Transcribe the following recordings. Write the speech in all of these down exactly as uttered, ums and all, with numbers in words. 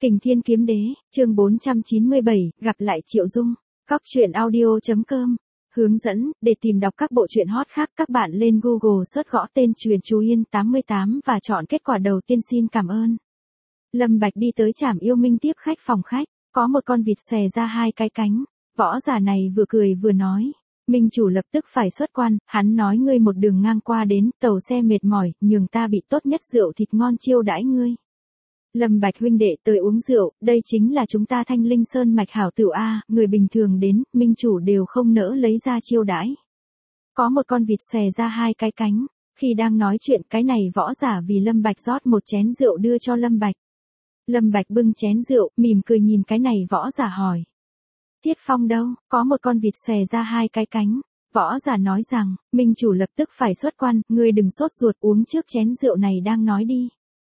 Kình Thiên Kiếm Đế, chương bốn trăm chín mươi bảy, gặp lại Triệu Dung. Cóc truyện audio chấm com. Hướng dẫn, để tìm đọc các bộ truyện hot khác các bạn lên Google search gõ tên Truyện Chú Yên tám mươi tám và chọn kết quả đầu tiên. Xin cảm ơn. Lâm Bạch đi tới Trảm Yêu Minh tiếp khách phòng khách, có một con vịt xòe ra hai cái cánh, võ giả này vừa cười vừa nói. Minh chủ lập tức phải xuất quan, hắn nói ngươi một đường ngang qua đến, tàu xe mệt mỏi, nhường ta bị tốt nhất rượu thịt ngon chiêu đãi ngươi. Lâm Bạch huynh đệ tới uống rượu, đây chính là chúng ta Thanh Linh Sơn mạch hảo tửu a, người bình thường đến, minh chủ đều không nỡ lấy ra chiêu đãi. Có một con vịt xòe ra hai cái cánh, khi đang nói chuyện cái này võ giả vì Lâm Bạch rót một chén rượu đưa cho Lâm Bạch. Lâm Bạch bưng chén rượu, mỉm cười nhìn cái này võ giả hỏi. Tiết Phong đâu? Có một con vịt xòe ra hai cái cánh. Võ giả nói rằng, minh chủ lập tức phải xuất quan, ngươi đừng sốt ruột uống trước chén rượu này đang nói đi.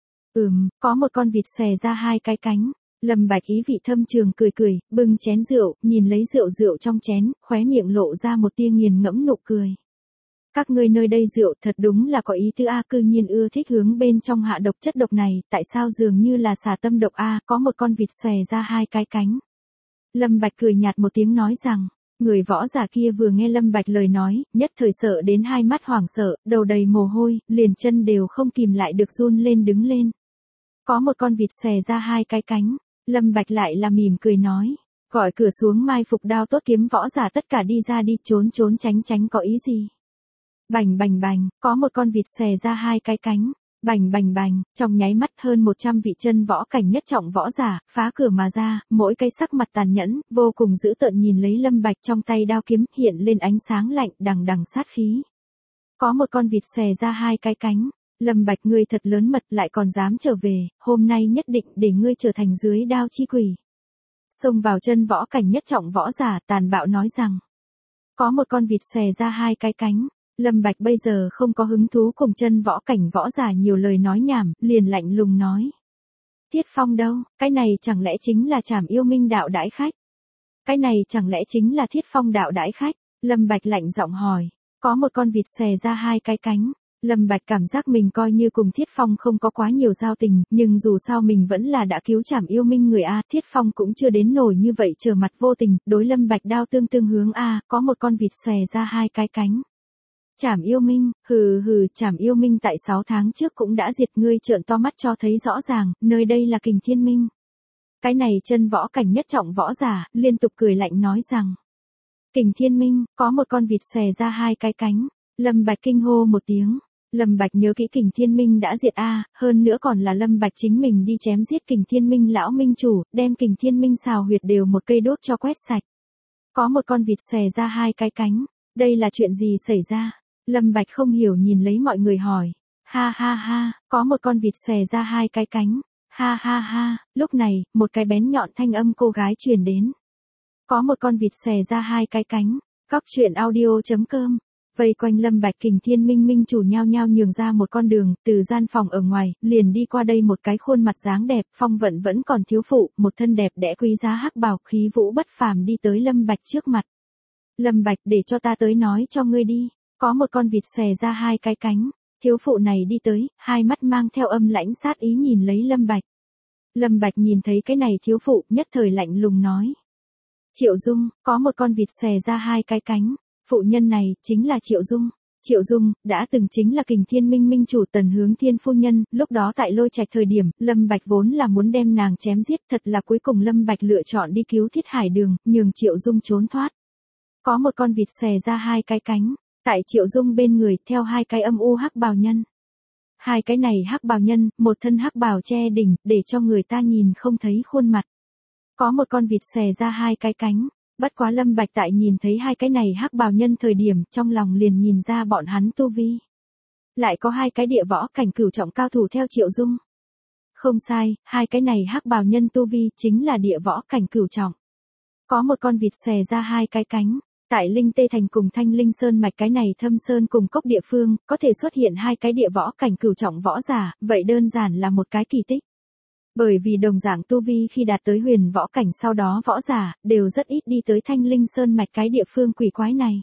Ừm, có một con vịt xòe ra hai cái cánh. Lâm Bạch ý vị thâm trường cười cười, bưng chén rượu, nhìn lấy rượu rượu trong chén, khóe miệng lộ ra một tia nghiền ngẫm nụ cười. Các ngươi nơi đây rượu thật đúng là có ý tứ a, cư nhiên ưa thích hướng bên trong hạ độc chất độc này, tại sao dường như là xả tâm độc a, có một con vịt xòe ra hai cái cánh. Lâm Bạch cười nhạt một tiếng nói rằng, người võ giả kia vừa nghe Lâm Bạch lời nói, nhất thời sợ đến hai mắt hoảng sợ, đầu đầy mồ hôi, liền chân đều không kìm lại được run lên đứng lên. Có một con vịt xòe ra hai cái cánh, Lâm Bạch lại là mỉm cười nói, gọi cửa xuống mai phục đao tốt kiếm võ giả tất cả đi ra đi, trốn trốn tránh tránh có ý gì. Bành bành bành, có một con vịt xòe ra hai cái cánh. Bành bành bành, trong nháy mắt hơn một trăm vị chân võ cảnh nhất trọng võ giả, phá cửa mà ra, mỗi cái sắc mặt tàn nhẫn, vô cùng dữ tợn nhìn lấy Lâm Bạch trong tay đao kiếm, hiện lên ánh sáng lạnh, đằng đằng sát khí. Có một con vịt xòe ra hai cái cánh, Lâm Bạch ngươi thật lớn mật lại còn dám trở về, hôm nay nhất định để ngươi trở thành dưới đao chi quỷ. Xông vào chân võ cảnh nhất trọng võ giả, tàn bạo nói rằng, có một con vịt xòe ra hai cái cánh. Lâm Bạch bây giờ không có hứng thú cùng chân võ cảnh võ giả nhiều lời nói nhảm, liền lạnh lùng nói. Tiết Phong đâu, cái này chẳng lẽ chính là Trảm Yêu Minh đạo đãi khách? Cái này chẳng lẽ chính là Thiết Phong đạo đãi khách? Lâm Bạch lạnh giọng hỏi, có một con vịt xòe ra hai cái cánh. Lâm Bạch cảm giác mình coi như cùng Thiết Phong không có quá nhiều giao tình, nhưng dù sao mình vẫn là đã cứu Trảm Yêu Minh người a, Thiết Phong cũng chưa đến nổi như vậy trở mặt vô tình, đối Lâm Bạch đao tương tương hướng a, có một con vịt xòe ra hai cái cánh. Trảm Yêu Minh, hừ hừ, Trảm Yêu Minh tại sáu tháng trước cũng đã diệt ngươi, trợn to mắt cho thấy rõ ràng, nơi đây là Kình Thiên Minh. Cái này chân võ cảnh nhất trọng võ giả, liên tục cười lạnh nói rằng. Kình Thiên Minh, có một con vịt xòe ra hai cái cánh. Lâm Bạch kinh hô một tiếng. Lâm Bạch nhớ kỹ Kình Thiên Minh đã diệt a, hơn nữa còn là Lâm Bạch chính mình đi chém giết Kình Thiên Minh lão minh chủ, đem Kình Thiên Minh xào huyệt đều một cây đốt cho quét sạch. Có một con vịt xòe ra hai cái cánh. Đây là chuyện gì xảy ra? Lâm Bạch không hiểu nhìn lấy mọi người hỏi. Ha ha ha, có một con vịt xòe ra hai cái cánh. Ha ha ha, lúc này, một cái bén nhọn thanh âm cô gái truyền đến. Có một con vịt xòe ra hai cái cánh. Cóc truyện audio chấm com. Vây quanh Lâm Bạch Kình Thiên Minh minh chủ nhao nhao nhường ra một con đường, từ gian phòng ở ngoài, liền đi qua đây một cái khuôn mặt dáng đẹp, phong vận vẫn còn thiếu phụ, một thân đẹp đẽ quý giá hắc bào, khí vũ bất phàm đi tới Lâm Bạch trước mặt. Lâm Bạch, để cho ta tới nói cho ngươi đi. Có một con vịt xòe ra hai cái cánh, thiếu phụ này đi tới, hai mắt mang theo âm lãnh sát ý nhìn lấy Lâm Bạch. Lâm Bạch nhìn thấy cái này thiếu phụ, nhất thời lạnh lùng nói. Triệu Dung, có một con vịt xòe ra hai cái cánh, phụ nhân này, chính là Triệu Dung. Triệu Dung, đã từng chính là Kình Thiên Minh minh chủ Tần Hướng Thiên phu nhân, lúc đó tại Lôi Trạch thời điểm, Lâm Bạch vốn là muốn đem nàng chém giết, thật là cuối cùng Lâm Bạch lựa chọn đi cứu Thiết Hải Đường, nhường Triệu Dung trốn thoát. Có một con vịt xòe ra hai cái cánh. Tại Triệu Dung bên người, theo hai cái âm u hắc bào nhân. Hai cái này hắc bào nhân, một thân hắc bào che đỉnh, để cho người ta nhìn không thấy khuôn mặt. Có một con vịt xòe ra hai cái cánh, bất quá Lâm Bạch tại nhìn thấy hai cái này hắc bào nhân thời điểm, trong lòng liền nhìn ra bọn hắn tu vi. Lại có hai cái địa võ cảnh cửu trọng cao thủ theo Triệu Dung. Không sai, hai cái này hắc bào nhân tu vi chính là địa võ cảnh cửu trọng. Có một con vịt xòe ra hai cái cánh. Tại Linh Tê Thành cùng Thanh Linh Sơn mạch cái này thâm sơn cùng cốc địa phương, có thể xuất hiện hai cái địa võ cảnh cửu trọng võ giả, vậy đơn giản là một cái kỳ tích. Bởi vì đồng dạng tu vi khi đạt tới huyền võ cảnh sau đó võ giả, đều rất ít đi tới Thanh Linh Sơn mạch cái địa phương quỷ quái này.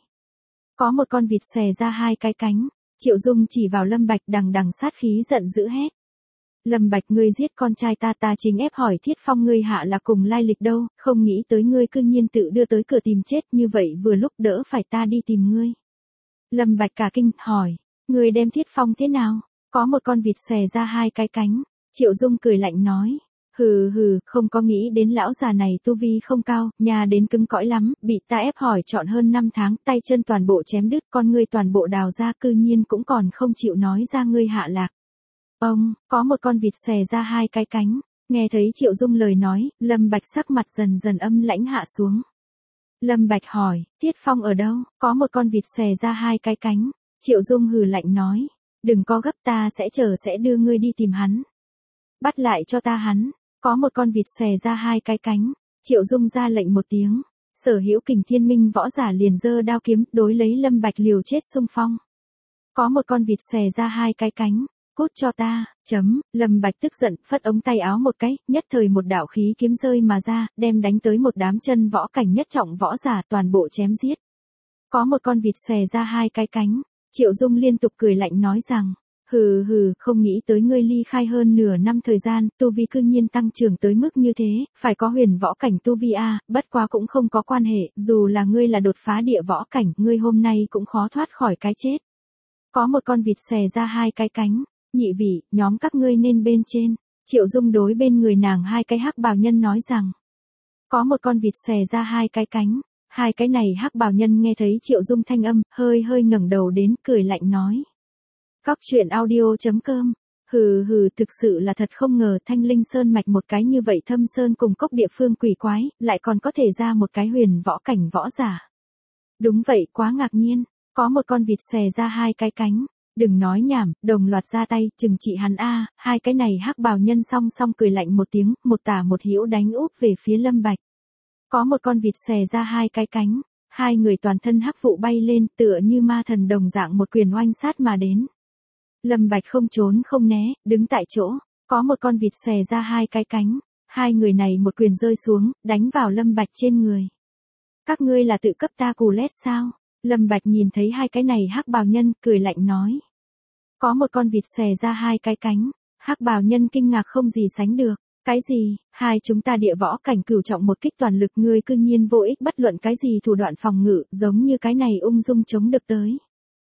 Có một con vịt xòe ra hai cái cánh, Triệu Dung chỉ vào Lâm Bạch đằng đằng sát khí giận dữ hét. Lâm Bạch, ngươi giết con trai ta, ta chính ép hỏi Thiết Phong ngươi hạ là cùng lai lịch đâu, không nghĩ tới ngươi cư nhiên tự đưa tới cửa tìm chết như vậy, vừa lúc đỡ phải ta đi tìm ngươi. Lâm Bạch cả kinh, hỏi, ngươi đem Thiết Phong thế nào? Có một con vịt xòe ra hai cái cánh. Triệu Dung cười lạnh nói, hừ hừ, không có nghĩ đến lão già này tu vi không cao, nhà đến cứng cõi lắm, bị ta ép hỏi chọn hơn năm tháng, tay chân toàn bộ chém đứt, con ngươi toàn bộ đào ra, cư nhiên cũng còn không chịu nói ra ngươi hạ lạc. Ông, có một con vịt xòe ra hai cái cánh. Nghe thấy Triệu Dung lời nói, Lâm Bạch sắc mặt dần dần âm lãnh hạ xuống. Lâm Bạch hỏi, Thiết Phong ở đâu? Có một con vịt xòe ra hai cái cánh. Triệu Dung hừ lạnh nói, đừng có gấp, ta sẽ chờ sẽ đưa ngươi đi tìm hắn. Bắt lại cho ta hắn. Có một con vịt xòe ra hai cái cánh. Triệu Dung ra lệnh một tiếng. Sở hữu Kình Thiên Minh võ giả liền giơ đao kiếm đối lấy Lâm Bạch liều chết xung phong. Có một con vịt xòe ra hai cái cánh. Cút cho ta, chấm, Lâm Bạch tức giận, phất ống tay áo một cái, nhất thời một đạo khí kiếm rơi mà ra, đem đánh tới một đám chân võ cảnh nhất trọng võ giả toàn bộ chém giết. Có một con vịt xòe ra hai cái cánh. Triệu Dung liên tục cười lạnh nói rằng, hừ hừ, không nghĩ tới ngươi ly khai hơn nửa năm thời gian, tu vi cư nhiên tăng trưởng tới mức như thế, phải có huyền võ cảnh tu vi a, bất quá cũng không có quan hệ, dù là ngươi là đột phá địa võ cảnh, ngươi hôm nay cũng khó thoát khỏi cái chết. Có một con vịt xòe ra hai cái cánh. Nhị vị, nhóm các ngươi nên bên trên. Triệu Dung đối bên người nàng hai cái hắc bào nhân nói rằng, có một con vịt xòe ra hai cái cánh. Hai cái này hắc bào nhân nghe thấy Triệu Dung thanh âm, hơi hơi ngẩng đầu đến, cười lạnh nói. Cóc truyện audio chấm com. Hừ hừ, thực sự là thật không ngờ Thanh Linh Sơn mạch một cái như vậy thâm sơn cùng cốc địa phương quỷ quái, lại còn có thể ra một cái huyền võ cảnh võ giả. Đúng vậy, quá ngạc nhiên. Có một con vịt xòe ra hai cái cánh. Đừng nói nhảm, đồng loạt ra tay, trừng trị hắn a. Hai cái này hắc bào nhân song song cười lạnh một tiếng, một tả một hữu đánh úp về phía Lâm Bạch. Có một con vịt xòe ra hai cái cánh, hai người toàn thân hắc vụ bay lên, tựa như ma thần đồng dạng một quyền oanh sát mà đến. Lâm Bạch không trốn không né, đứng tại chỗ. Có một con vịt xòe ra hai cái cánh, hai người này một quyền rơi xuống, đánh vào Lâm Bạch trên người. Các ngươi là tự cấp ta cù lét sao? Lâm Bạch nhìn thấy hai cái này hắc bào nhân, cười lạnh nói. Có một con vịt xòe ra hai cái cánh, hắc bào nhân kinh ngạc không gì sánh được. Cái gì, hai chúng ta địa võ cảnh cửu trọng một kích toàn lực, ngươi cư nhiên vô ích bất luận cái gì thủ đoạn phòng ngự, giống như cái này ung dung chống được tới.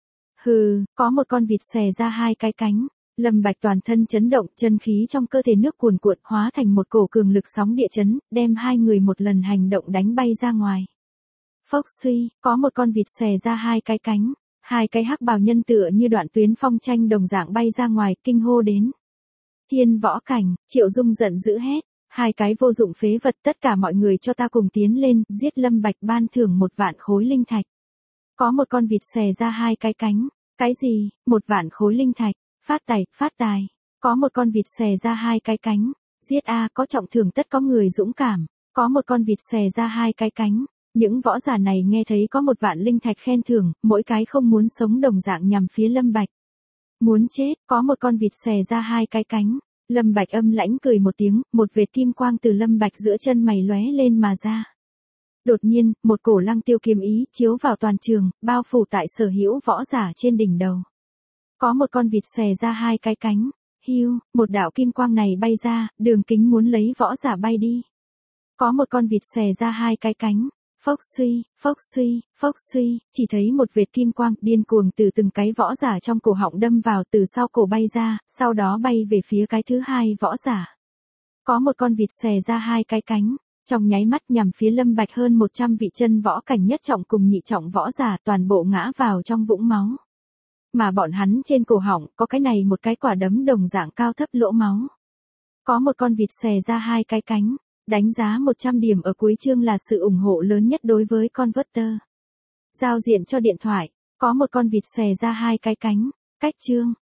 Hừ, có một con vịt xòe ra hai cái cánh. Lâm Bạch toàn thân chấn động, chân khí trong cơ thể nước cuồn cuộn hóa thành một cổ cường lực sóng địa chấn, đem hai người một lần hành động đánh bay ra ngoài. Phốc suy, có một con vịt xòe ra hai cái cánh, hai cái hắc bào nhân tựa như đoạn tuyến phong tranh đồng dạng bay ra ngoài, kinh hô đến. Thiên võ cảnh, Triệu Dung giận dữ hét, hai cái vô dụng phế vật, tất cả mọi người cho ta cùng tiến lên, giết Lâm Bạch, ban thưởng một vạn khối linh thạch. Có một con vịt xòe ra hai cái cánh, cái gì, một vạn khối linh thạch, phát tài, phát tài. Có một con vịt xòe ra hai cái cánh, giết a, có trọng thưởng tất có người dũng cảm. Có một con vịt xòe ra hai cái cánh. Những võ giả này nghe thấy có một vạn linh thạch khen thưởng, mỗi cái không muốn sống đồng dạng nhằm phía Lâm Bạch. Muốn chết, có một con vịt xòe ra hai cái cánh. Lâm Bạch âm lãnh cười một tiếng, một vệt kim quang từ Lâm Bạch giữa chân mày lóe lên mà ra. Đột nhiên, một cổ lăng tiêu kiếm ý chiếu vào toàn trường, bao phủ tại sở hữu võ giả trên đỉnh đầu. Có một con vịt xòe ra hai cái cánh. Hiu, một đạo kim quang này bay ra, Đường Kính muốn lấy võ giả bay đi. Có một con vịt xòe ra hai cái cánh. Phốc suy, phốc suy, phốc suy, chỉ thấy một vệt kim quang điên cuồng từ từng cái võ giả trong cổ họng đâm vào, từ sau cổ bay ra, sau đó bay về phía cái thứ hai võ giả. Có một con vịt xòe ra hai cái cánh, trong nháy mắt nhằm phía Lâm Bạch, hơn một trăm vị chân võ cảnh nhất trọng cùng nhị trọng võ giả toàn bộ ngã vào trong vũng máu. Mà bọn hắn trên cổ họng có cái này một cái quả đấm đồng dạng cao thấp lỗ máu. Có một con vịt xòe ra hai cái cánh. Đánh giá một trăm điểm ở cuối chương là sự ủng hộ lớn nhất đối với Converter. Giao diện cho điện thoại, có một con vịt xòe ra hai cái cánh, cách chương.